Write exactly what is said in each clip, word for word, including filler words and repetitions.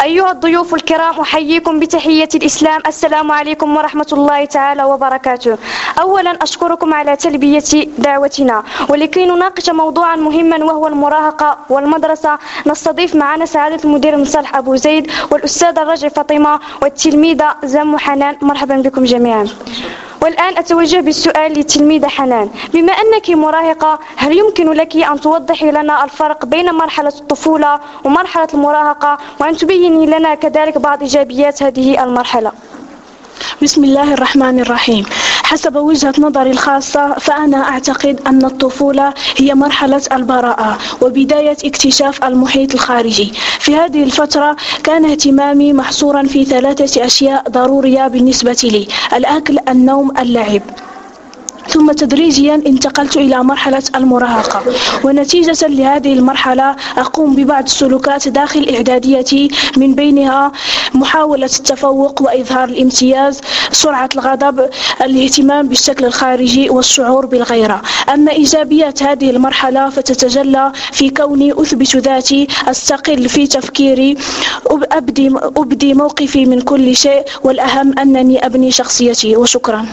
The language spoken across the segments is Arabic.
أيها الضيوف الكرام، أحييكم بتحية الإسلام. السلام عليكم ورحمة الله تعالى وبركاته. أولا أشكركم على تلبية دعوتنا، ولكي نناقش موضوعا مهما وهو المراهقة والمدرسة نستضيف معنا سعادة المدير مصالح أبو زيد والأستاذة الرجل فاطمة والتلميذة زمو حنان. مرحبا بكم جميعا. والآن أتوجه بالسؤال للتلميذة حنان، بما أنك مراهقة هل يمكن لك أن توضحي لنا الفرق بين مرحلة الطفولة ومرحلة المراهقة، وأن تبيني لنا كذلك بعض إيجابيات هذه المرحلة؟ بسم الله الرحمن الرحيم. حسب وجهة نظري الخاصة فأنا أعتقد أن الطفولة هي مرحلة البراءة وبداية اكتشاف المحيط الخارجي. في هذه الفترة كان اهتمامي محصورا في ثلاثة أشياء ضرورية بالنسبة لي: الأكل، النوم، اللعب. ثم تدريجيا انتقلت إلى مرحلة المراهقة، ونتيجة لهذه المرحلة أقوم ببعض السلوكات داخل إعداديتي، من بينها محاولة التفوق وإظهار الامتياز، سرعة الغضب، الاهتمام بالشكل الخارجي والشعور بالغيرة. أما إيجابيات هذه المرحلة فتتجلى في كوني أثبت ذاتي، أستقل في تفكيري، أبدي, أبدي موقفي من كل شيء، والأهم أنني أبني شخصيتي. وشكرا.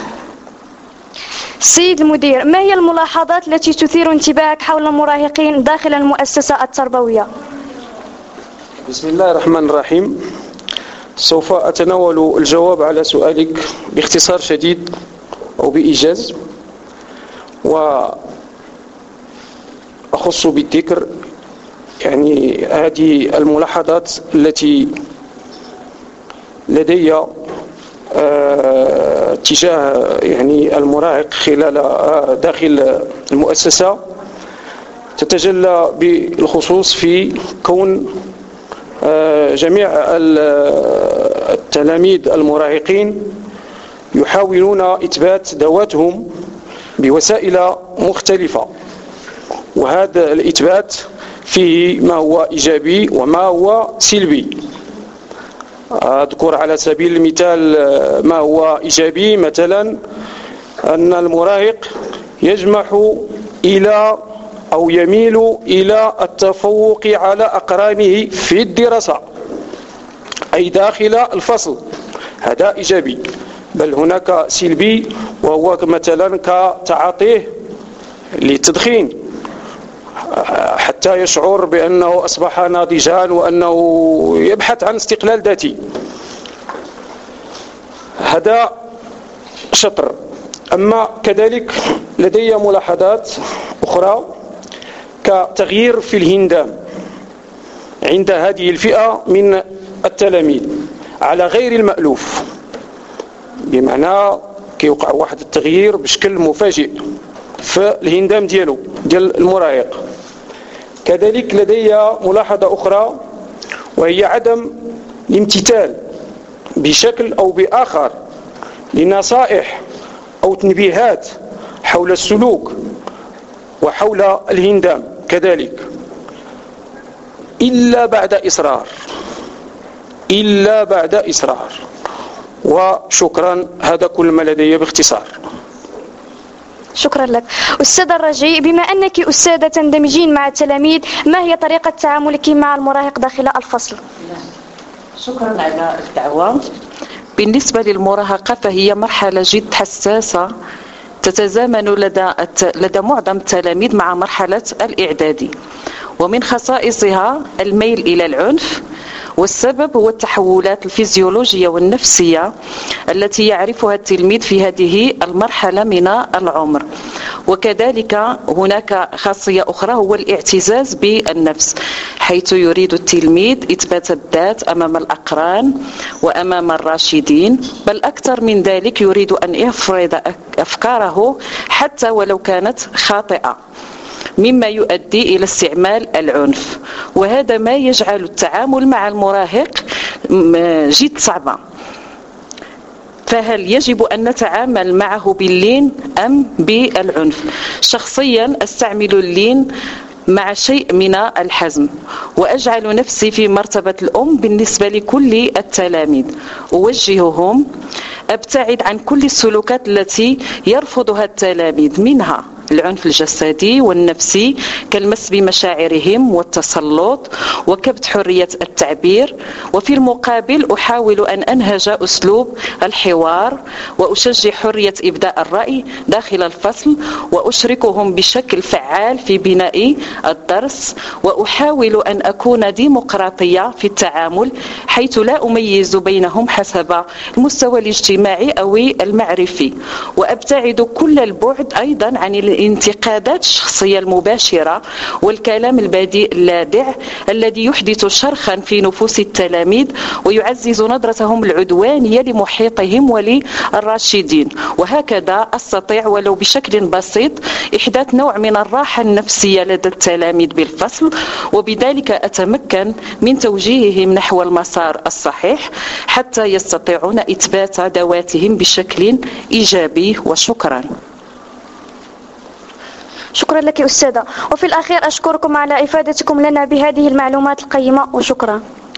سيد المدير، ما هي الملاحظات التي تثير انتباهك حول المراهقين داخل المؤسسة التربوية؟ بسم الله الرحمن الرحيم. سوف أتناول الجواب على سؤالك باختصار شديد أو بإيجاز، وأخص بالذكر يعني هذه الملاحظات التي لدي آه، تجاه يعني المراهق خلال آه، داخل المؤسسة، تتجلى بالخصوص في كون آه، جميع التلاميذ المراهقين يحاولون إثبات ذواتهم بوسائل مختلفة، وهذا الإثبات فيه ما هو إيجابي وما هو سلبي. أذكر على سبيل المثال ما هو إيجابي، مثلا أن المراهق يجمح إلى أو يميل إلى التفوق على أقرانه في الدراسة، أي داخل الفصل، هذا إيجابي. بل هناك سلبي، وهو مثلا كتعاطيه للتدخين حتى يشعر بأنه أصبح ناضجا وأنه يبحث عن استقلال ذاتي، هذا شطر. أما كذلك لدي ملاحظات أخرى كتغيير في الهندام عند هذه الفئة من التلاميذ على غير المألوف، بمعنى كيوقع واحد التغيير بشكل مفاجئ في الهندام ديالو ديال المراهق. كذلك لدي ملاحظة أخرى، وهي عدم الامتثال بشكل أو بآخر لنصائح أو تنبيهات حول السلوك وحول الهندام كذلك، إلا بعد إصرار إلا بعد إصرار. وشكرا، هذا كل ما لدي باختصار. شكرا لك. أستاذ الرجي، بما أنك أستاذة تندمجين مع التلاميذ، ما هي طريقة تعاملك مع المراهق داخل الفصل؟ شكرا على الدعوة. بالنسبة للمراهقة فهي مرحلة جد حساسة تتزامن لدى لدى معظم التلاميذ مع مرحلة الإعدادي، ومن خصائصها الميل إلى العنف، والسبب هو التحولات الفيزيولوجية والنفسية التي يعرفها التلميذ في هذه المرحلة من العمر. وكذلك هناك خاصية أخرى هو الاعتزاز بالنفس، حيث يريد التلميذ إثبات الذات أمام الأقران وأمام الراشدين، بل أكثر من ذلك يريد أن يفرض أفكاره حتى ولو كانت خاطئة، مما يؤدي إلى استعمال العنف. وهذا ما يجعل التعامل مع المراهق جد صعبا. فهل يجب أن نتعامل معه باللين أم بالعنف؟ شخصيا أستعمل اللين مع شيء من الحزم، وأجعل نفسي في مرتبة الأم بالنسبة لكل التلاميذ، أوجههم، أبتعد عن كل السلوكات التي يرفضها التلاميذ، منها العنف الجسدي والنفسي كالمس بمشاعرهم والتسلط وكبت حرية التعبير. وفي المقابل أحاول أن أنهج أسلوب الحوار وأشجع حرية إبداء الرأي داخل الفصل وأشركهم بشكل فعال في بناء الدرس، وأحاول أن أكون ديمقراطية في التعامل حيث لا أميز بينهم حسب المستوى الاجتماعي أو المعرفي، وأبتعد كل البعد أيضا عن الانتقادات الشخصية المباشرة والكلام البذيء اللاذع الذي يحدث شرخا في نفوس التلاميذ ويعزز نظرتهم العدوانية لمحيطهم وللراشدين. وهكذا أستطيع ولو بشكل بسيط إحداث نوع من الراحة النفسية لدى التلاميذ بالفصل، وبذلك أتمكن من توجيههم نحو المسار الصحيح حتى يستطيعون إثبات ذواتهم بشكل إيجابي. وشكرا. شكرا لك أستاذة. وفي الأخير أشكركم على إفادتكم لنا بهذه المعلومات القيمة، وشكرا.